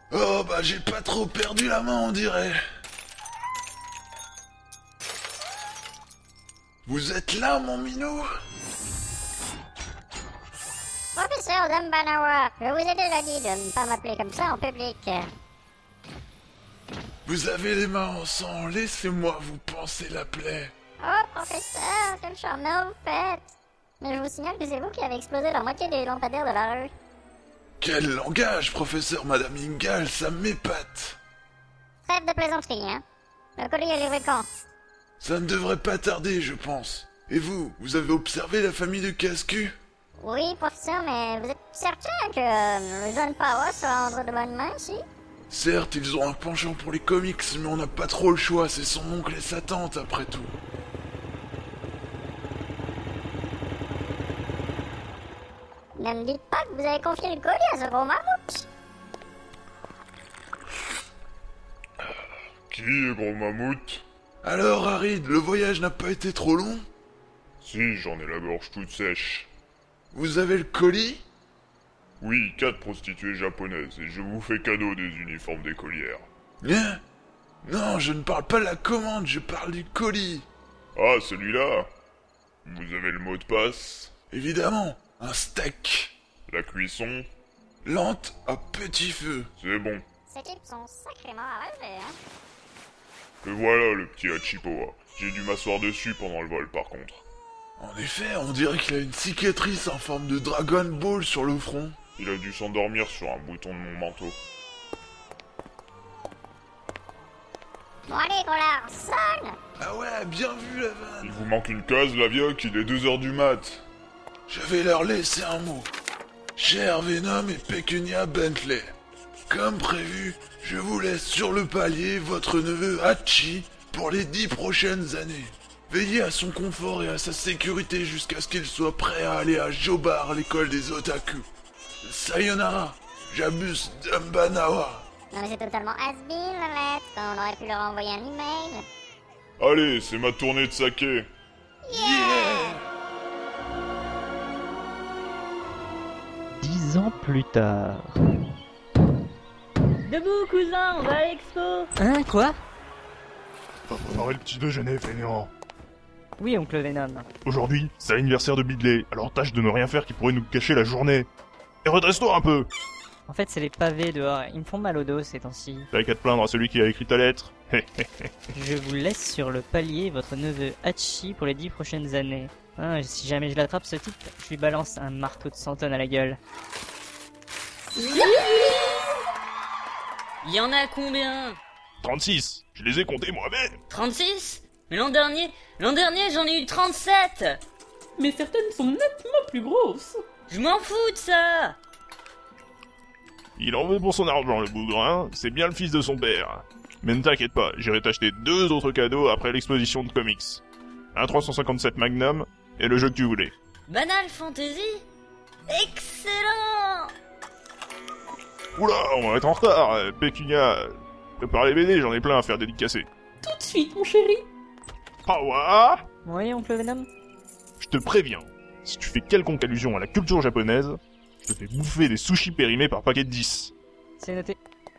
Oh bah j'ai pas trop perdu la main on dirait. Vous êtes là mon minou? Professeur Dumbanawa, je vous ai déjà dit de ne pas m'appeler comme ça en public. Vous avez les mains en sang, laissez-moi vous panser la plaie. Oh professeur, quel charmeur vous faites. Mais je vous signale que c'est vous qui avez explosé la moitié des lampadaires de la rue. Quel langage, professeur Madame Ingal, ça m'épate. Trêve de plaisanterie, hein. Le colis est livré quand? Ça ne devrait pas tarder, je pense. Et vous avez observé la famille de Casse-Cul? Oui, professeur, mais vous êtes certain que le jeune Power sera entre de bonnes mains ici? Certes, ils ont un penchant pour les comics, mais on n'a pas trop le choix, c'est son oncle et sa tante après tout. Ne me dites pas que vous avez confié le colis à ce gros mammouth. Qui est gros mammouth? Alors, Harid, le voyage n'a pas été trop long? Si, j'en ai la gorge toute sèche. Vous avez le colis? Oui, 4 prostituées japonaises, et je vous fais cadeau des uniformes d'écolières. Hein? Non, je ne parle pas de la commande, je parle du colis. Ah, celui-là? Vous avez le mot de passe? Évidemment, un steak. La cuisson? Lente à petit feu. C'est bon. Ces types sont sacrément arrachés, hein. Le voilà, le petit Hachipoa. J'ai dû m'asseoir dessus pendant le vol, par contre. En effet, on dirait qu'il a une cicatrice en forme de Dragon Ball sur le front. Il a dû s'endormir sur un bouton de mon manteau. Bon allez, Grollard, sonne. Ah ouais, bien vu la vanne. Il vous manque une case, la vieille, il est 2h du mat. Je vais leur laisser un mot. Cher Venom et Pecunia Bentley, comme prévu, je vous laisse sur le palier votre neveu Hachi pour les 10 prochaines années. Veillez à son confort et à sa sécurité jusqu'à ce qu'il soit prêt à aller à Jobar, l'école des otaku. Sayonara, j'abuse Dumbanawa. Non mais c'est totalement has-been la lettre. On aurait pu leur envoyer un email. Allez, c'est ma tournée de saké. Yeah! 10 ans plus tard. Debout, cousin, on va à l'expo. Hein, quoi? Va préparer le petit déjeuner, feignant. Oui, oncle Venom. Aujourd'hui, c'est l'anniversaire de Bidley, alors tâche de ne rien faire qui pourrait nous cacher la journée. Et redresse-toi un peu! En fait, c'est les pavés dehors. Ils me font mal au dos ces temps-ci. T'as qu'à te plaindre à celui qui a écrit ta lettre. Je vous laisse sur le palier votre neveu Hachi pour les 10 prochaines années. Hein, si jamais je l'attrape ce type, je lui balance un marteau de 100 tonnes à la gueule. Il y en a combien? 36, je les ai comptés moi-même. 36? Mais l'an dernier j'en ai eu 37. Mais certaines sont nettement plus grosses. Je m'en fous de ça. Il en veut pour son argent, le bougrin, c'est bien le fils de son père. Mais ne t'inquiète pas, j'irai t'acheter 2 autres cadeaux après l'exposition de comics. Un 357 Magnum, et le jeu que tu voulais. Banal Fantasy? Excellent. Oula, on va être en retard, Pécunia. Prépare les BD, j'en ai plein à faire dédicacer. Tout de suite, mon chéri. Ah ouais? Oui, oncle Venom? Je te préviens, si tu fais quelconque allusion à la culture japonaise, je te fais bouffer des sushis périmés par paquet de 10. C'est noté.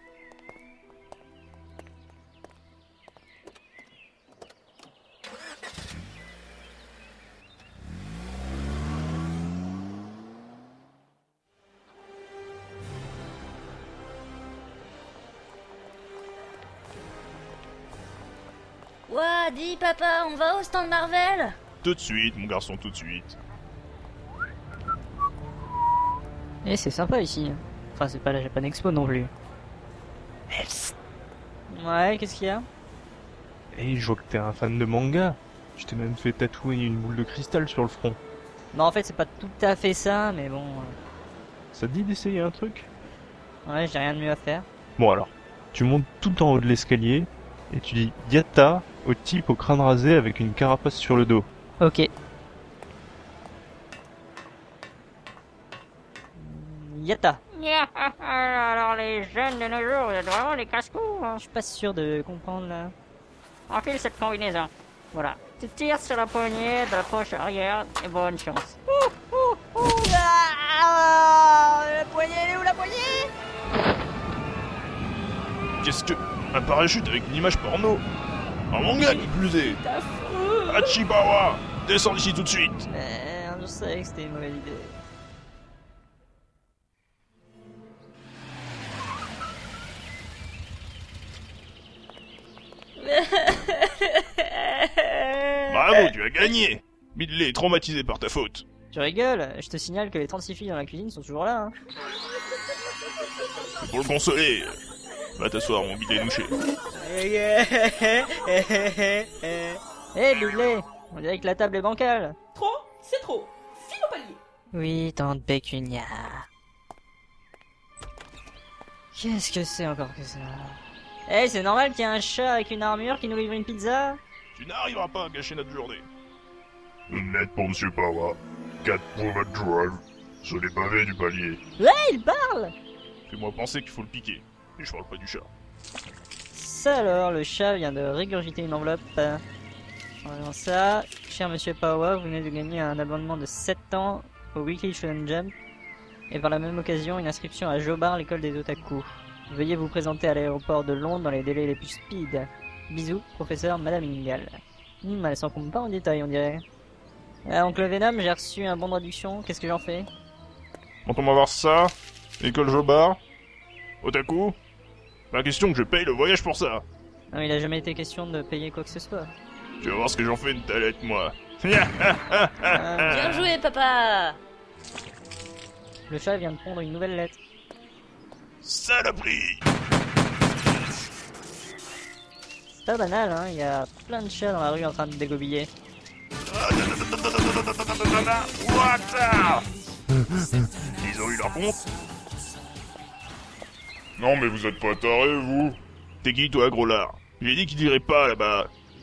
Ouah, dis papa, on va au stand Marvel? Tout de suite, mon garçon, tout de suite. Eh, c'est sympa ici. Enfin, c'est pas la Japan Expo non plus. Ouais, qu'est-ce qu'il y a? Hey, je vois que t'es un fan de manga. Je t'ai même fait tatouer une boule de cristal sur le front. Non, en fait, c'est pas tout à fait ça, mais bon... Ça te dit d'essayer un truc? Ouais, j'ai rien de mieux à faire. Bon alors, tu montes tout en haut de l'escalier, et tu dis « Yatta » au type au crâne rasé avec une carapace sur le dos. Ok. Yatta. Alors les jeunes de nos jours, vous êtes vraiment des casse-cou, hein. Je suis pas sûr de comprendre là. Enfile cette combinaison. Voilà. Tu tires sur la poignée de la poche arrière et bonne chance. La poignée, elle est où la poignée? qu'est-ce que... Un parachute avec une image porno? Un manga qui plus est. C'est affreux. Hachibawa, descends d'ici tout de suite. Je savais que c'était une mauvaise idée. Bravo, tu as gagné. Midley est traumatisé par ta faute. Tu rigoles? Je te signale que les 36 filles dans la cuisine sont toujours là, hein. Et pour le consoler, va t'asseoir, mon bidet douché. Hé, Bidley, on dirait que la table est bancale. Trop, c'est trop. File au palier. Oui, tante Pécunia. Qu'est-ce que c'est encore que ça? C'est normal qu'il y ait un chat avec une armure qui nous livre une pizza? Tu n'arriveras pas à gâcher notre journée. Une lettre pour Monsieur Pawa. 4 pour votre drive. Sur les pavés du palier. Il parle! Fais-moi penser qu'il faut le piquer. Et je parle pas du chat. Ça alors, le chat vient de régurgiter une enveloppe. Voyons ça. Cher Monsieur Pawa, vous venez de gagner un abonnement de 7 ans au Weekly Shonen Jump. Et par la même occasion, une inscription à Jobar, l'école des otaku. Veuillez vous présenter à l'aéroport de Londres dans les délais les plus speed. Bisous, professeur Madame Ingal. Elle s'encombre pas en détail, on dirait. Oncle Venom, j'ai reçu un bon de réduction, qu'est-ce que j'en fais? Quand on va voir ça, école Jobar, Otaku, pas question que je paye le voyage pour ça. Non, il a jamais été question de payer quoi que ce soit. Tu vas voir ce que j'en fais de ta lettre, moi. Bien joué, papa. Le chat vient de prendre une nouvelle lettre. Saloperie! C'est pas banal, hein, il y a plein de chats dans la rue en train de dégobiller. Ils ont eu leur compte? Non mais vous êtes pas tarés, vous? T'es qui, toi, gros lard? J'ai dit qu'il irait pas, là-bas.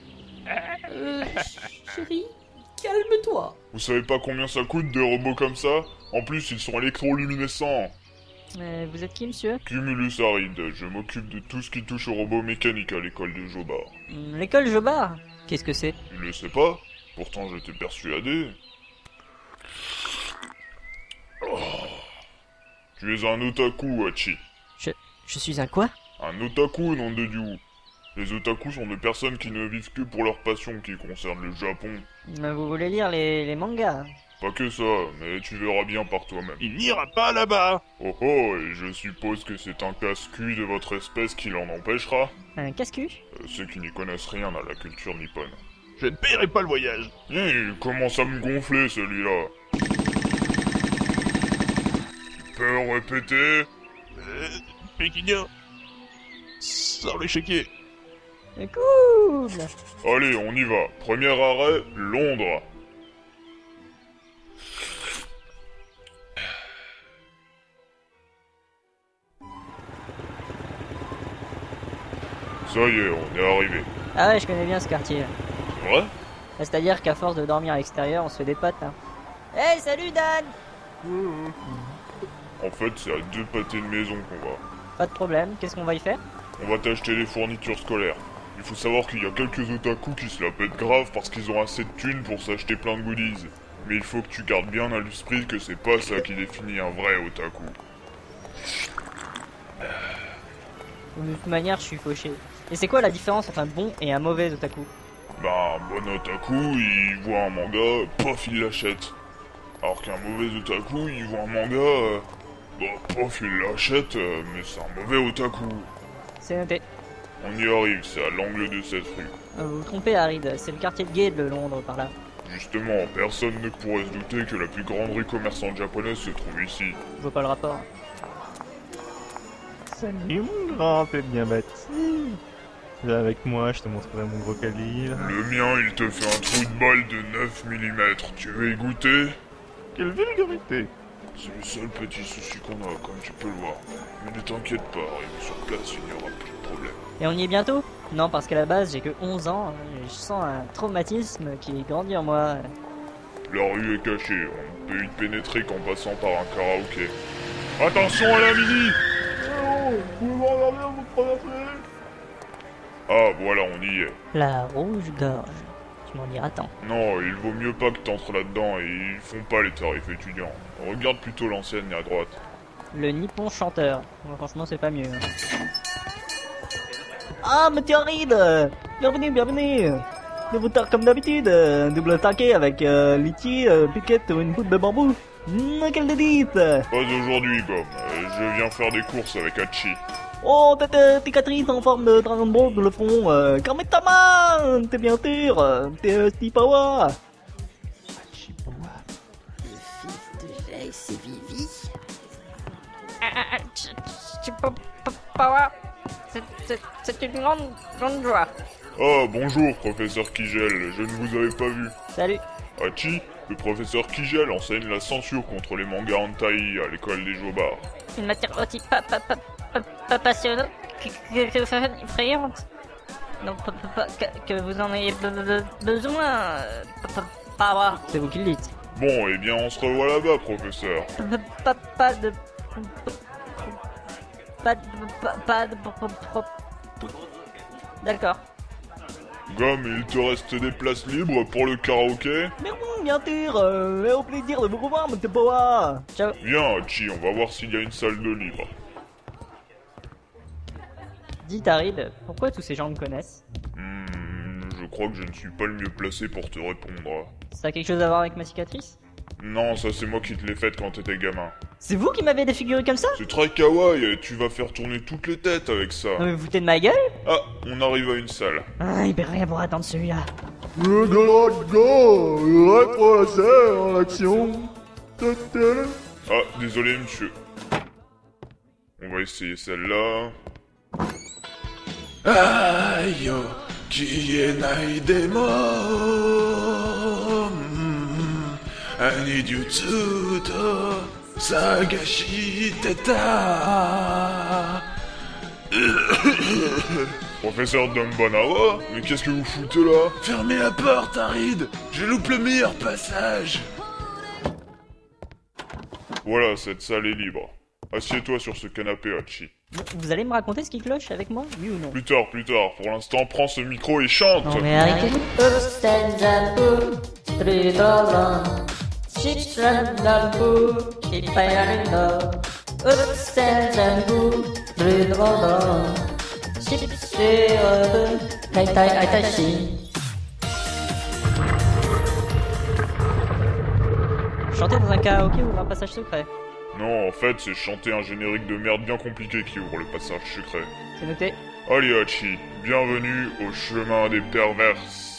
Chérie, calme-toi. Vous savez pas combien ça coûte des robots comme ça? En plus, ils sont électroluminescents. Vous êtes qui, monsieur? Cumulus Aride, je m'occupe de tout ce qui touche aux robots mécaniques à l'école de Jobar. L'école Jobar? Qu'est-ce que c'est? Tu le sais pas? Pourtant j'étais persuadé. Oh. Tu es un otaku, Hachi. Je suis un quoi? Un otaku, nom de Dieu. Les otaku sont des personnes qui ne vivent que pour leur passion qui concerne le Japon. Vous voulez lire les mangas? Pas que ça, mais tu verras bien par toi-même. Il n'ira pas là-bas! Oh oh, et je suppose que c'est un casse-cul de votre espèce qui l'en empêchera? Un casse-cul? Ceux qui n'y connaissent rien à la culture nippone. Je ne payerai pas le voyage. Il commence à me gonfler celui-là. Tu peux répéter? Pékinien. Sors l'échiquier. Cool! Allez, on y va. Premier arrêt, Londres. Ça y est, on est arrivé. Ah ouais, je connais bien ce quartier. C'est vrai? C'est-à-dire qu'à force de dormir à l'extérieur, on se fait des potes, hein. Hey, salut Dan! En fait, c'est à 2 pâtés de maison qu'on va. Pas de problème, qu'est-ce qu'on va y faire? On va t'acheter les fournitures scolaires. Il faut savoir qu'il y a quelques otaku qui se la pètent grave parce qu'ils ont assez de thunes pour s'acheter plein de goodies. Mais il faut que tu gardes bien à l'esprit que c'est pas ça qui définit un vrai otaku. De toute manière, je suis fauché. Et c'est quoi la différence entre un bon et un mauvais otaku? Bah, un bon otaku, il voit un manga, pof, il l'achète. Alors qu'un mauvais otaku, il voit un manga, pof, il l'achète, mais c'est un mauvais otaku. C'est noté. On y arrive, c'est à l'angle de cette rue. Vous vous trompez, Harid, c'est le quartier de gay de Londres, par là. Justement, personne ne pourrait se douter que la plus grande rue commerçante japonaise se trouve ici. Je vois pas le rapport. Salut mon grand, t'es bien bâti. Viens avec moi, je te montrerai mon gros calibre. Le mien, il te fait un trou de balle de 9 mm. Tu veux y goûter? Quelle vulgarité! C'est le seul petit souci qu'on a, comme tu peux le voir. Mais ne t'inquiète pas, arrivé sur place, il n'y aura plus de problème. Et on y est bientôt? Non, parce qu'à la base, j'ai que 11 ans, et je sens un traumatisme qui grandit en moi. La rue est cachée, on ne peut y pénétrer qu'en passant par un karaoké. Attention à la mini! Ah, voilà, on y est. La rouge-gorge. Tu m'en diras tant. Non, il vaut mieux pas que t'entres là-dedans, et ils font pas les tarifs étudiants. Regarde plutôt l'enseigne à droite. Le Nippon chanteur. Bon, franchement, c'est pas mieux. Ah, monsieur Reed, bienvenue, bienvenue. Nouveau tard comme d'habitude, double attaqué avec litchi, piquette ou une poudre de bambou. Quelle dédite. Pas aujourd'hui, Gomme. Je viens faire des courses avec Hachi. Oh, tête cicatrice en forme de Dragon Ball de le front. Kametama, t'es bien sûr, t'es Steve Power. Hey, c'est Vivi. Power, c'est une grande joie. Ah, bonjour, professeur Kigel. Je ne vous avais pas vu. Salut. Hachi, le professeur Kigel enseigne la censure contre les mangas hentai à l'école des Jobards. Une matière aussi pas passionnante que effrayante. Donc que vous en ayez besoin. Pas. C'est vous qui le dites. Bon, eh bien, on se revoit là-bas, professeur. Pas de D'accord. Gomme, il te reste des places libres pour le karaoké? Mais bon, bien sûr, et au plaisir de vous revoir, monsieur Power. Ciao. Viens, Hachi, on va voir s'il y a une salle de libre. Dis Tarid, pourquoi tous ces gens me connaissent? Je crois que je ne suis pas le mieux placé pour te répondre. Ça a quelque chose à voir avec ma cicatrice? Non, ça c'est moi qui te l'ai faite quand t'étais gamin. C'est vous qui m'avez défiguré comme ça? C'est très kawaii, tu vas faire tourner toutes les têtes avec ça. Non mais vous foutez de ma gueule? Ah, on arrive à une salle. Ah, il peut rien pour attendre celui-là. Le dragon, le rétrocédé en action. Ah, désolé monsieur. On va essayer celle-là. Aïe, qui est naïdemo. Anidutsuto, Sagashi Teta. Professeur Dumbanawa, mais qu'est-ce que vous foutez là? Fermez la porte, Arid. Je loupe le meilleur passage. Voilà, cette salle est libre. Assieds-toi sur ce canapé, Hachi. Vous allez me raconter ce qui cloche avec moi? Oui ou non? Plus tard. Pour l'instant, prends ce micro et chante. Non mais arrêtez. Chanter dans un karaoké ou un passage secret? Non, en fait, c'est chanter un générique de merde bien compliqué qui ouvre le passage secret. C'est noté. Allez, Hachi, bienvenue au chemin des perverses.